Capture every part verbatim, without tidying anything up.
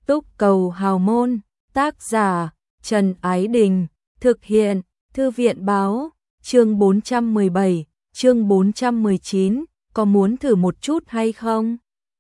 Túc Cầu Hào Môn, tác giả Trần Ái Đình, thực hiện Thư viện Báo, chương bốn trăm mười bảy, chương bốn trăm mười chín, có muốn thử một chút hay không?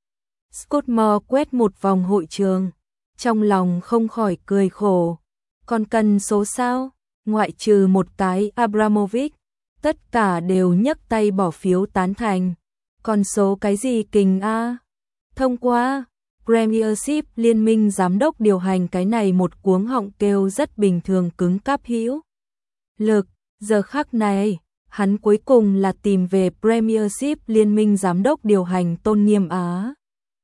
Scottmore quét một vòng hội trường, trong lòng không khỏi cười khổ. Còn cần số sao? Ngoại trừ một cái Abramovich, tất cả đều nhấc tay bỏ phiếu tán thành. Còn số cái gì kình a? Thông qua Premiership Liên minh giám đốc điều hành cái này một cuống họng kêu rất bình thường cứng cáp hữu lực. Giờ khắc này, hắn cuối cùng là tìm về Premiership Liên minh giám đốc điều hành Tôn Nghiêm Á.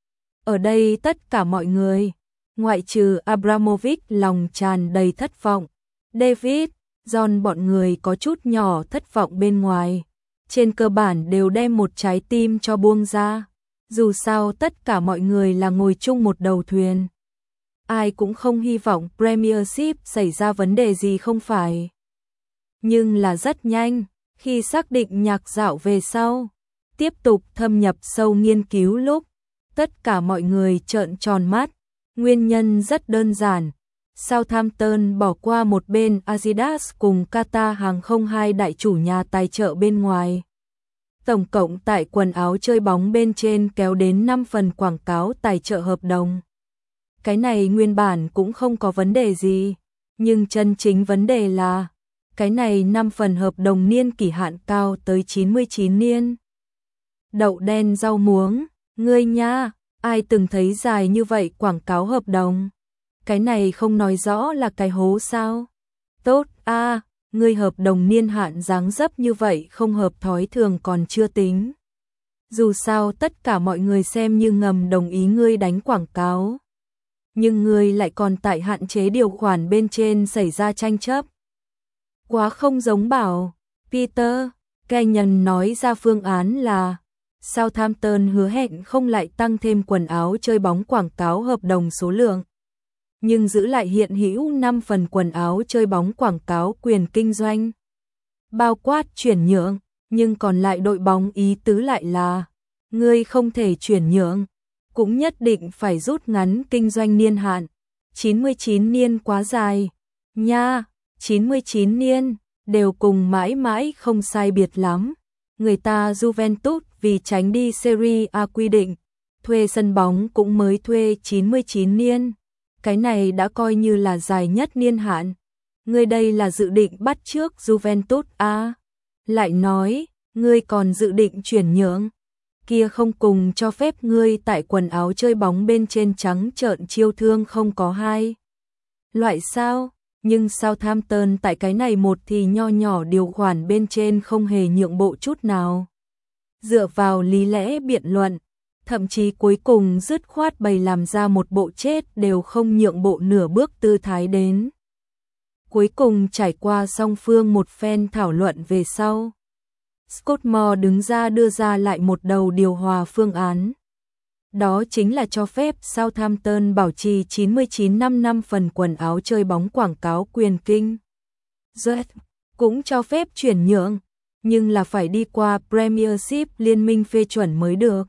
Ở đây tất cả mọi người, ngoại trừ Abramovich lòng tràn đầy thất vọng. David, John bọn người có chút nhỏ thất vọng bên ngoài. Trên cơ bản đều đem một trái tim cho buông ra. Dù sao tất cả mọi người là ngồi chung một đầu thuyền. Ai cũng không hy vọng Premiership xảy ra vấn đề gì không phải. Nhưng là rất nhanh, khi xác định nhạc dạo về sau, tiếp tục thâm nhập sâu nghiên cứu lúc, tất cả mọi người trợn tròn mắt. Nguyên nhân rất đơn giản. Southampton bỏ qua một bên Adidas cùng Qatar hàng không hai đại chủ nhà tài trợ bên ngoài. Tổng cộng tại quần áo chơi bóng bên trên kéo đến năm phần quảng cáo tài trợ hợp đồng. Cái này nguyên bản cũng không có vấn đề gì, nhưng chân chính vấn đề là cái này năm phần hợp đồng niên kỷ hạn cao tới chín mươi chín niên. Đậu đen rau muống, ngươi nha, ai từng thấy dài như vậy quảng cáo hợp đồng? Cái này không nói rõ là cái hố sao? Tốt a, à, ngươi hợp đồng niên hạn dáng dấp như vậy không hợp thói thường còn chưa tính. Dù sao tất cả mọi người xem như ngầm đồng ý ngươi đánh quảng cáo. Nhưng ngươi lại còn tại hạn chế điều khoản bên trên xảy ra tranh chấp. Quá không giống bảo. Peter Kenyon nói ra phương án là Southampton hứa hẹn không lại tăng thêm quần áo chơi bóng quảng cáo hợp đồng số lượng, nhưng giữ lại hiện hữu năm phần quần áo chơi bóng quảng cáo quyền kinh doanh, bao quát chuyển nhượng, nhưng còn lại đội bóng ý tứ lại là ngươi không thể chuyển nhượng, cũng nhất định phải rút ngắn kinh doanh niên hạn. chín mươi chín niên quá dài nha, chín mươi chín niên đều cùng mãi mãi không sai biệt lắm. Người ta Juventus vì tránh đi Serie A quy định, thuê sân bóng cũng mới thuê chín mươi chín niên. Cái này đã coi như là dài nhất niên hạn. Ngươi đây là dự định bắt chước Juventus a? Lại nói, ngươi còn dự định chuyển nhượng. Kia không cùng cho phép ngươi tại quần áo chơi bóng bên trên trắng trợn chiêu thương không có hai loại sao? Nhưng Southampton tại cái này một thì nho nhỏ điều khoản bên trên không hề nhượng bộ chút nào. Dựa vào lý lẽ biện luận, thậm chí cuối cùng dứt khoát bày làm ra một bộ chết đều không nhượng bộ nửa bước tư thái đến. Cuối cùng trải qua song phương một phen thảo luận về sau, Scottmore đứng ra đưa ra lại một đầu điều hòa phương án. Đó chính là cho phép Southampton bảo trì chín mươi chín năm năm phần quần áo chơi bóng quảng cáo quyền kinh doanh, cũng cho phép chuyển nhượng, nhưng là phải đi qua Premiership Liên minh phê chuẩn mới được.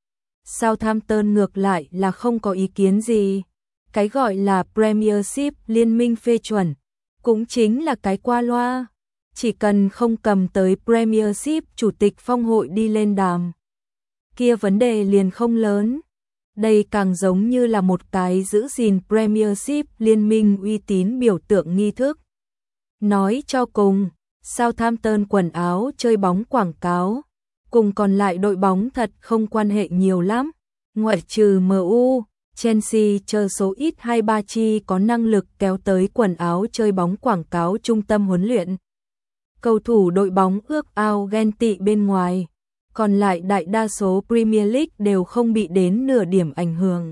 Southampton ngược lại là không có ý kiến gì. Cái gọi là Premiership Liên minh phê chuẩn cũng chính là cái qua loa, chỉ cần không cầm tới Premiership chủ tịch phong hội đi lên đàm, kia vấn đề liền không lớn. Đây càng giống như là một cái giữ gìn Premiership Liên minh uy tín biểu tượng nghi thức. Nói cho cùng, Southampton quần áo chơi bóng quảng cáo cùng còn lại đội bóng thật không quan hệ nhiều lắm. Ngoại trừ em u, Chelsea chờ số ít hai ba chi có năng lực kéo tới quần áo chơi bóng quảng cáo trung tâm huấn luyện. Cầu thủ đội bóng ước ao ghen tị bên ngoài, còn lại đại đa số Premier League đều không bị đến nửa điểm ảnh hưởng.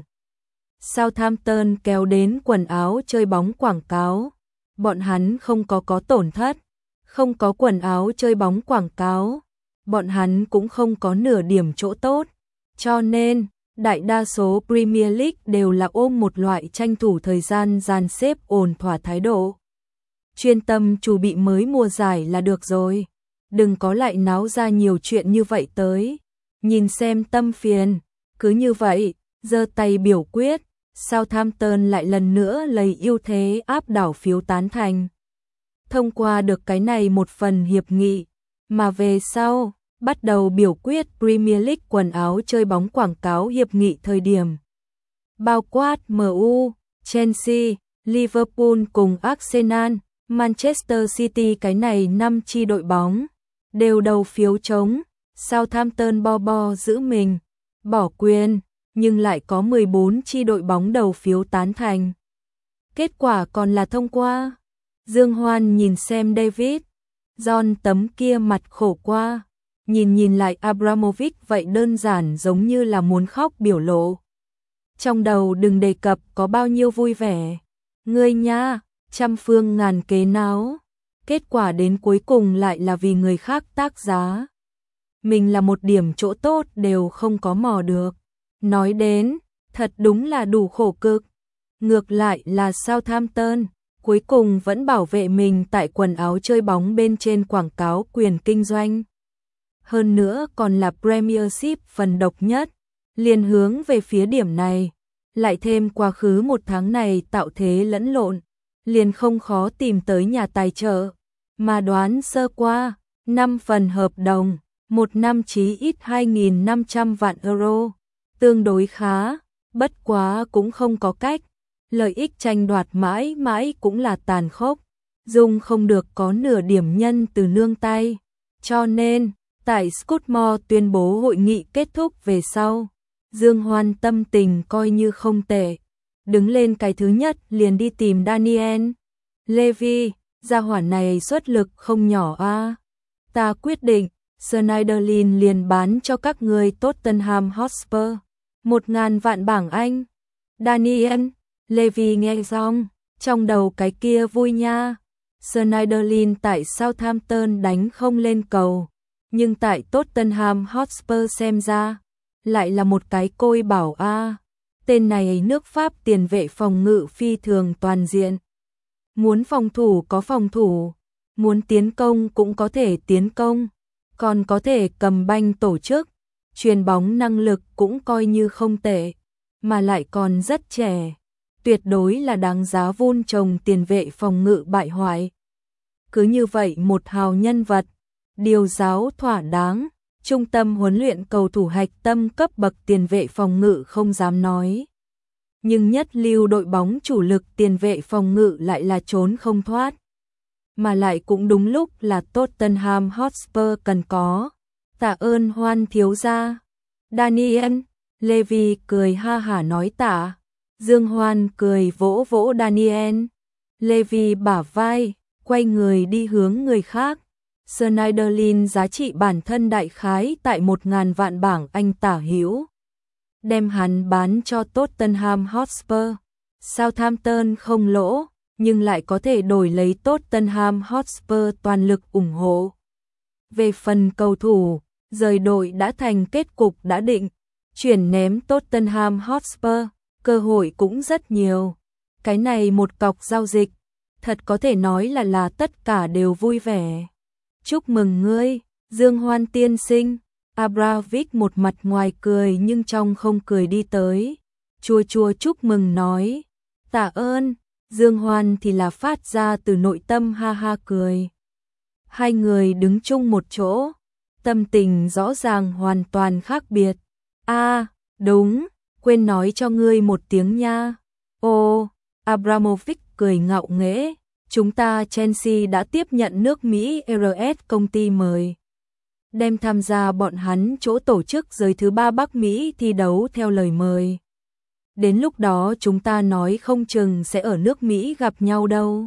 Southampton kéo đến quần áo chơi bóng quảng cáo, bọn hắn không có có tổn thất, không có quần áo chơi bóng quảng cáo, bọn hắn cũng không có nửa điểm chỗ tốt. Cho nên, đại đa số Premier League đều là ôm một loại tranh thủ thời gian dàn xếp ổn thỏa thái độ. Chuyên tâm chuẩn bị mới mùa giải là được rồi. Đừng có lại náo ra nhiều chuyện như vậy tới. Nhìn xem tâm phiền. Cứ như vậy, giơ tay biểu quyết. Southampton lại lần nữa lấy ưu thế áp đảo phiếu tán thành. Thông qua được cái này một phần hiệp nghị, mà về sau, bắt đầu biểu quyết Premier League quần áo chơi bóng quảng cáo hiệp nghị thời điểm. Bao quát em u, Chelsea, Liverpool cùng Arsenal, Manchester City cái này năm chi đội bóng, đều đầu phiếu trống, Southampton bo bo giữ mình, bỏ quyền, nhưng lại có mười bốn chi đội bóng đầu phiếu tán thành. Kết quả còn là thông qua. Dương Hoan nhìn xem David, John tấm kia mặt khổ qua, nhìn nhìn lại Abramovich vậy đơn giản giống như là muốn khóc biểu lộ. Trong đầu đừng đề cập có bao nhiêu vui vẻ. Ngươi nha, trăm phương ngàn kế náo. Kết quả đến cuối cùng lại là vì người khác tác giá. Mình là một điểm chỗ tốt đều không có mò được. Nói đến, thật đúng là đủ khổ cực. Ngược lại là Southampton, cuối cùng vẫn bảo vệ mình tại quần áo chơi bóng bên trên quảng cáo quyền kinh doanh. Hơn nữa còn là Premiership phần độc nhất, liền hướng về phía điểm này. Lại thêm quá khứ một tháng này tạo thế lẫn lộn, liền không khó tìm tới nhà tài trợ. Mà đoán sơ qua, năm phần hợp đồng, một năm chí ít hai nghìn năm trăm vạn euro, tương đối khá, bất quá cũng không có cách. Lợi ích tranh đoạt mãi mãi cũng là tàn khốc, dung không được có nửa điểm nhân từ nương tay. Cho nên, tại Scudmore tuyên bố hội nghị kết thúc về sau, Dương Hoan tâm tình coi như không tệ. Đứng lên cái thứ nhất liền đi tìm Daniel Levy, gia hỏa này xuất lực không nhỏ a. Ta quyết định, Schneiderlin liền bán cho các người Tottenham Hotspur. Một ngàn vạn bảng Anh. Daniel Levy nghe xong, trong đầu cái kia vui nha. Schneiderlin tại Southampton đánh không lên cầu, nhưng tại Tottenham Hotspur xem ra, lại là một cái côi bảo a. Tên này nước Pháp tiền vệ phòng ngự phi thường toàn diện. Muốn phòng thủ có phòng thủ, muốn tiến công cũng có thể tiến công, còn có thể cầm banh tổ chức, chuyền bóng năng lực cũng coi như không tệ, mà lại còn rất trẻ. Tuyệt đối là đáng giá vun trồng tiền vệ phòng ngự bại hoại. Cứ như vậy một hào nhân vật, điều giáo thỏa đáng, trung tâm huấn luyện cầu thủ hạch tâm cấp bậc tiền vệ phòng ngự không dám nói. Nhưng nhất lưu đội bóng chủ lực tiền vệ phòng ngự lại là trốn không thoát. Mà lại cũng đúng lúc là Tottenham Hotspur cần có. Tạ ơn Hoan thiếu gia. Daniel Levy cười ha hả nói tạ. Dương Hoan cười vỗ vỗ Daniel Levy bả vai, quay người đi hướng người khác. Schneiderlin giá trị bản thân đại khái tại một ngàn vạn bảng Anh tả hữu. Đem hắn bán cho Tottenham Hotspur. Southampton không lỗ, nhưng lại có thể đổi lấy Tottenham Hotspur toàn lực ủng hộ. Về phần cầu thủ, rời đội đã thành kết cục đã định, chuyển ném Tottenham Hotspur, cơ hội cũng rất nhiều. Cái này một cọc giao dịch, thật có thể nói là là tất cả đều vui vẻ. Chúc mừng ngươi, Dương Hoan tiên sinh. Abramovich một mặt ngoài cười nhưng trong không cười đi tới, chua chua chúc mừng nói. Tạ ơn. Dương Hoan thì là phát ra từ nội tâm ha ha cười. Hai người đứng chung một chỗ, tâm tình rõ ràng hoàn toàn khác biệt. A, à, đúng, quên nói cho ngươi một tiếng nha. Ô, Abramovich cười ngạo nghễ, chúng ta Chelsea đã tiếp nhận nước Mỹ rờ ét công ty mời. Đem tham gia bọn hắn chỗ tổ chức giới thứ ba Bắc Mỹ thi đấu theo lời mời. Đến lúc đó chúng ta nói không chừng sẽ ở nước Mỹ gặp nhau đâu.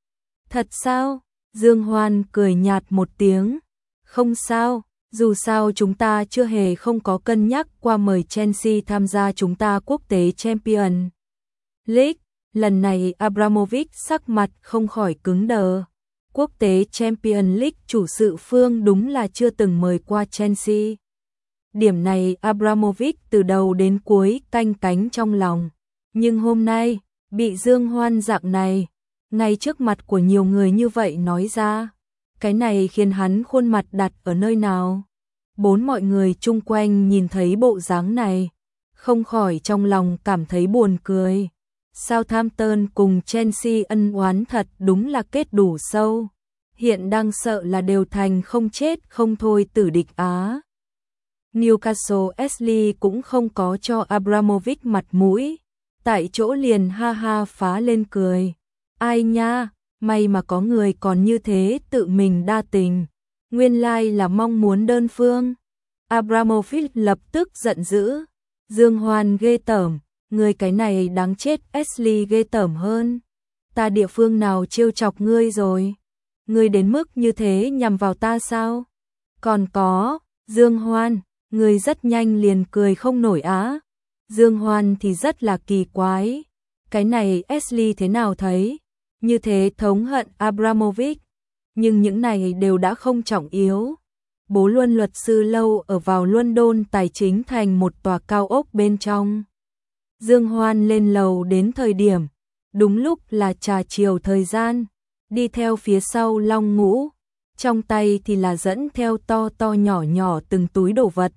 Thật sao? Dương Hoan cười nhạt một tiếng. Không sao, dù sao chúng ta chưa hề không có cân nhắc qua mời Chelsea tham gia chúng ta quốc tế Champions League. Lần này Abramovich sắc mặt không khỏi cứng đờ. Quốc tế Champions League chủ sự phương đúng là chưa từng mời qua Chelsea. Điểm này Abramovich từ đầu đến cuối canh cánh trong lòng. Nhưng hôm nay, bị Dương Hoan dạng này, ngay trước mặt của nhiều người như vậy nói ra. Cái này khiến hắn khuôn mặt đặt ở nơi nào. Bốn mọi người chung quanh nhìn thấy bộ dáng này, không khỏi trong lòng cảm thấy buồn cười. Southampton cùng Chelsea ân oán thật đúng là kết đủ sâu. Hiện đang sợ là đều thành không chết không thôi tử địch Á. Newcastle Ashley cũng không có cho Abramovich mặt mũi. Tại chỗ liền ha ha phá lên cười. Ai nha, may mà có người còn như thế tự mình đa tình. Nguyên lai like là mong muốn đơn phương. Abramovich lập tức giận dữ. Dương Hoan ghê tởm, người cái này đáng chết. Ashley ghê tởm hơn. Ta địa phương nào trêu chọc ngươi rồi? Ngươi đến mức như thế nhằm vào ta sao? Còn có, Dương Hoan, ngươi rất nhanh liền cười không nổi á. Dương Hoan thì rất là kỳ quái. Cái này Ashley thế nào thấy? Như thế thống hận Abramovich. Nhưng những này đều đã không trọng yếu. Bố Luân luật sư lâu ở vào London tài chính thành một tòa cao ốc bên trong. Dương Hoan lên lầu đến thời điểm, đúng lúc là trà chiều thời gian, đi theo phía sau Long Ngũ, trong tay thì là dẫn theo to to nhỏ nhỏ từng túi đồ vật.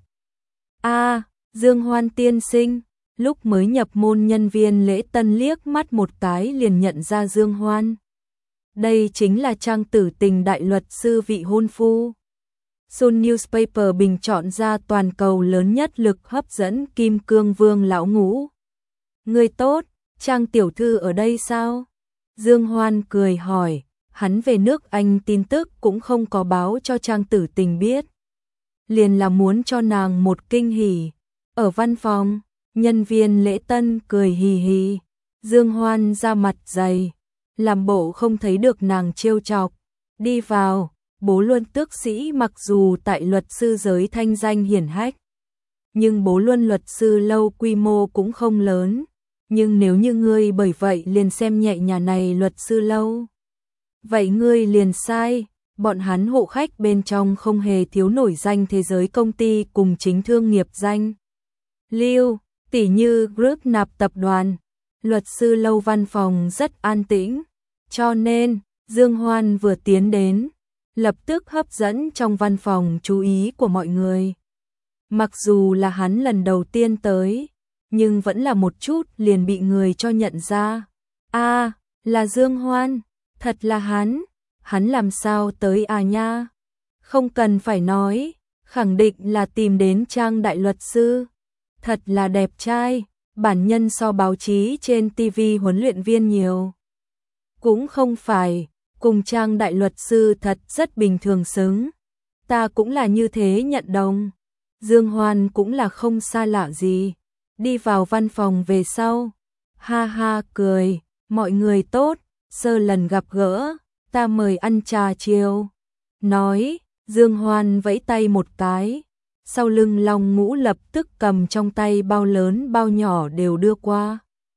A, à, Dương Hoan tiên sinh, lúc mới nhập môn nhân viên lễ tân liếc mắt một cái liền nhận ra Dương Hoan. Đây chính là Trang Tử Tình đại luật sư vị hôn phu. Sun Newspaper bình chọn ra toàn cầu lớn nhất lực hấp dẫn Kim Cương Vương lão Ngũ. Người tốt, Trang tiểu thư ở đây sao? Dương Hoan cười hỏi, hắn về nước Anh tin tức cũng không có báo cho Trang Tử Tình biết. Liền là muốn cho nàng một kinh hỉ. Ở văn phòng, nhân viên lễ tân cười hì hì. Dương Hoan ra mặt dày, làm bộ không thấy được nàng trêu chọc. Đi vào, Bố Luân tước sĩ mặc dù tại luật sư giới thanh danh hiển hách, nhưng Bố Luân luật sư lâu quy mô cũng không lớn. Nhưng nếu như ngươi bởi vậy liền xem nhẹ nhà này luật sư lâu, vậy ngươi liền sai. Bọn hắn hộ khách bên trong không hề thiếu nổi danh thế giới công ty cùng chính thương nghiệp danh lưu, tỉ như Group Nạp tập đoàn. Luật sư lâu văn phòng rất an tĩnh, cho nên Dương Hoan vừa tiến đến, lập tức hấp dẫn trong văn phòng chú ý của mọi người. Mặc dù là hắn lần đầu tiên tới, nhưng vẫn là một chút liền bị người cho nhận ra. A, à, là Dương Hoan, thật là hắn, hắn làm sao tới à nha? Không cần phải nói, khẳng định là tìm đến Trang đại luật sư. Thật là đẹp trai, bản nhân so báo chí trên ti vi huấn luyện viên nhiều. Cũng không phải, cùng Trang đại luật sư thật rất bình thường xứng. Ta cũng là như thế nhận đồng. Dương Hoan cũng là không xa lạ gì. Đi vào văn phòng về sau, ha ha cười, mọi người tốt, sơ lần gặp gỡ, ta mời ăn trà chiều. Nói, Dương Hoan vẫy tay một cái, sau lưng Long Ngũ lập tức cầm trong tay bao lớn bao nhỏ đều đưa qua.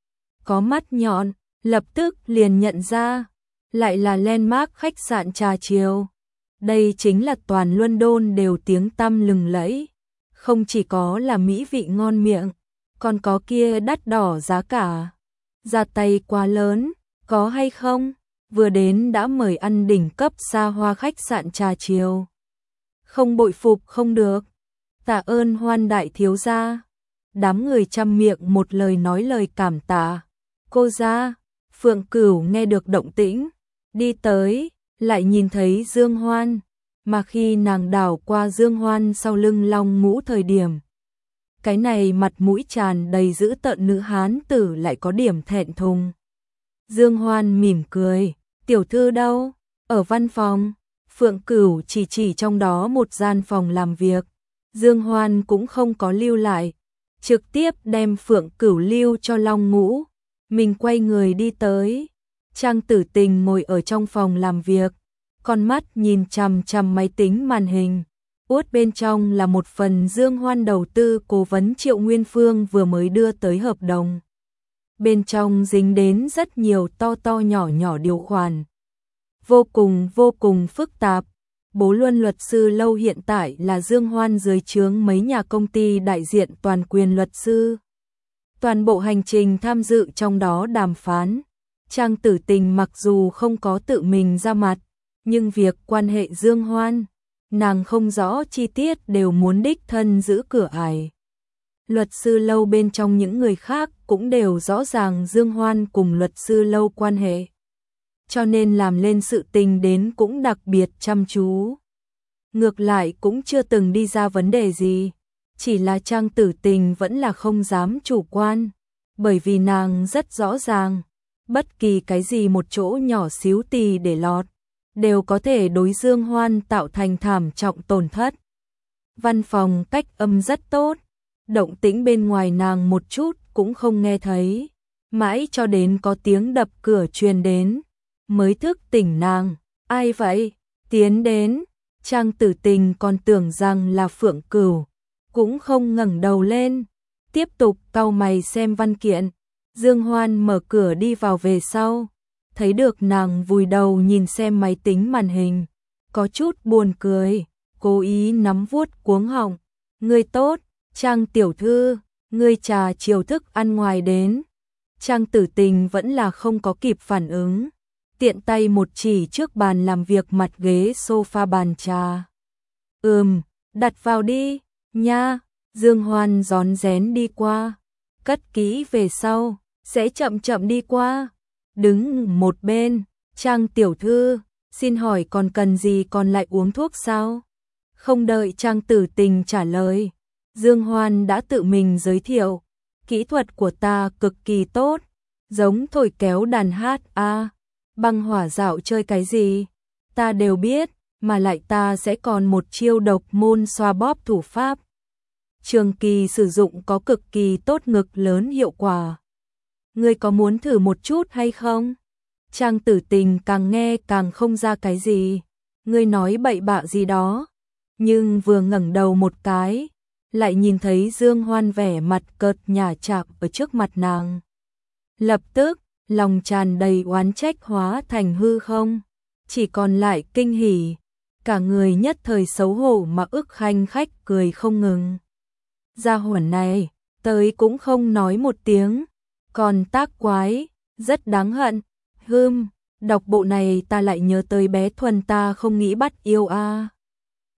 Có mắt nhọn, lập tức liền nhận ra, lại là landmark khách sạn trà chiều. Đây chính là toàn London đều tiếng tăm lừng lẫy, không chỉ có là mỹ vị ngon miệng, còn có kia đắt đỏ giá cả. Ra tay quá lớn, có hay không? Vừa đến đã mời ăn đỉnh cấp xa hoa khách sạn trà chiều. Không bội phục không được. Tạ ơn Hoan đại thiếu gia. Đám người trăm miệng một lời nói lời cảm tạ. Cô gia, Phượng Cửu nghe được động tĩnh, đi tới, lại nhìn thấy Dương Hoan, mà khi nàng đảo qua Dương Hoan sau lưng Long Ngũ thời điểm, cái này mặt mũi tràn đầy dữ tợn nữ hán tử lại có điểm thẹn thùng. Dương Hoan mỉm cười, tiểu thư đâu? Ở văn phòng. Phượng Cửu chỉ chỉ trong đó một gian phòng làm việc. Dương Hoan cũng không có lưu lại, trực tiếp đem Phượng Cửu lưu cho Long Ngũ. Mình quay người đi tới. Trang Tử Tình ngồi ở trong phòng làm việc, con mắt nhìn chằm chằm máy tính màn hình. Út bên trong là một phần Dương Hoan đầu tư cố vấn Triệu Nguyên Phương vừa mới đưa tới hợp đồng. Bên trong dính đến rất nhiều to to nhỏ nhỏ điều khoản. Vô cùng vô cùng phức tạp. Bố Luân luật sư lâu hiện tại là Dương Hoan dưới trướng mấy nhà công ty đại diện toàn quyền luật sư. Toàn bộ hành trình tham dự trong đó đàm phán. Trang Tử Tình mặc dù không có tự mình ra mặt, nhưng việc quan hệ Dương Hoan, nàng không rõ chi tiết đều muốn đích thân giữ cửa ải. Luật sư lâu bên trong những người khác cũng đều rõ ràng Dương Hoan cùng luật sư lâu quan hệ. Cho nên làm lên sự tình đến cũng đặc biệt chăm chú. Ngược lại cũng chưa từng đi ra vấn đề gì. Chỉ là Trang Tử Tình vẫn là không dám chủ quan. Bởi vì nàng rất rõ ràng. Bất kỳ cái gì một chỗ nhỏ xíu tì để lọt. Đều có thể đối Dương Hoan tạo thành thảm trọng tổn thất. Văn phòng cách âm rất tốt. Động tĩnh bên ngoài nàng một chút cũng không nghe thấy. Mãi cho đến có tiếng đập cửa truyền đến. Mới thức tỉnh nàng. Ai vậy? Tiến đến. Trang Tử Tình còn tưởng rằng là Phượng Cửu. Cũng không ngẩng đầu lên. Tiếp tục cau mày xem văn kiện. Dương Hoan mở cửa đi vào về sau. Thấy được nàng vùi đầu nhìn xem máy tính màn hình. Có chút buồn cười. Cố ý nắm vuốt cuống họng. Ngươi tốt, Trang tiểu thư. Ngươi trà chiều thức ăn ngoài đến. Trang Tử Tình vẫn là không có kịp phản ứng. Tiện tay một chỉ trước bàn làm việc mặt ghế sofa bàn trà. Ừm, đặt vào đi, nha. Dương Hoan rón rén đi qua. Cất kỹ về sau, sẽ chậm chậm đi qua. Đứng một bên, Trang tiểu thư, xin hỏi còn cần gì, còn lại uống thuốc sao? Không đợi Trang Tử Tình trả lời, Dương Hoan đã tự mình giới thiệu. Kỹ thuật của ta cực kỳ tốt, giống thổi kéo đàn hát a, băng hỏa dạo chơi cái gì, ta đều biết, mà lại ta sẽ còn một chiêu độc môn xoa bóp thủ pháp. Trường kỳ sử dụng có cực kỳ tốt ngực lớn hiệu quả. Ngươi có muốn thử một chút hay không? Trang Tử Tình càng nghe càng không ra cái gì. Ngươi nói bậy bạ gì đó. Nhưng vừa ngẩng đầu một cái, lại nhìn thấy Dương Hoan vẻ mặt cợt nhả chạm ở trước mặt nàng. Lập tức, lòng tràn đầy oán trách hóa thành hư không. Chỉ còn lại kinh hỉ. Cả người nhất thời xấu hổ mà ức khanh khách cười không ngừng. Gia hỏa này, tới cũng không nói một tiếng. Còn tác quái, rất đáng hận. Hừm, đọc bộ này ta lại nhớ tới bé Thuần ta không nghĩ bắt yêu a.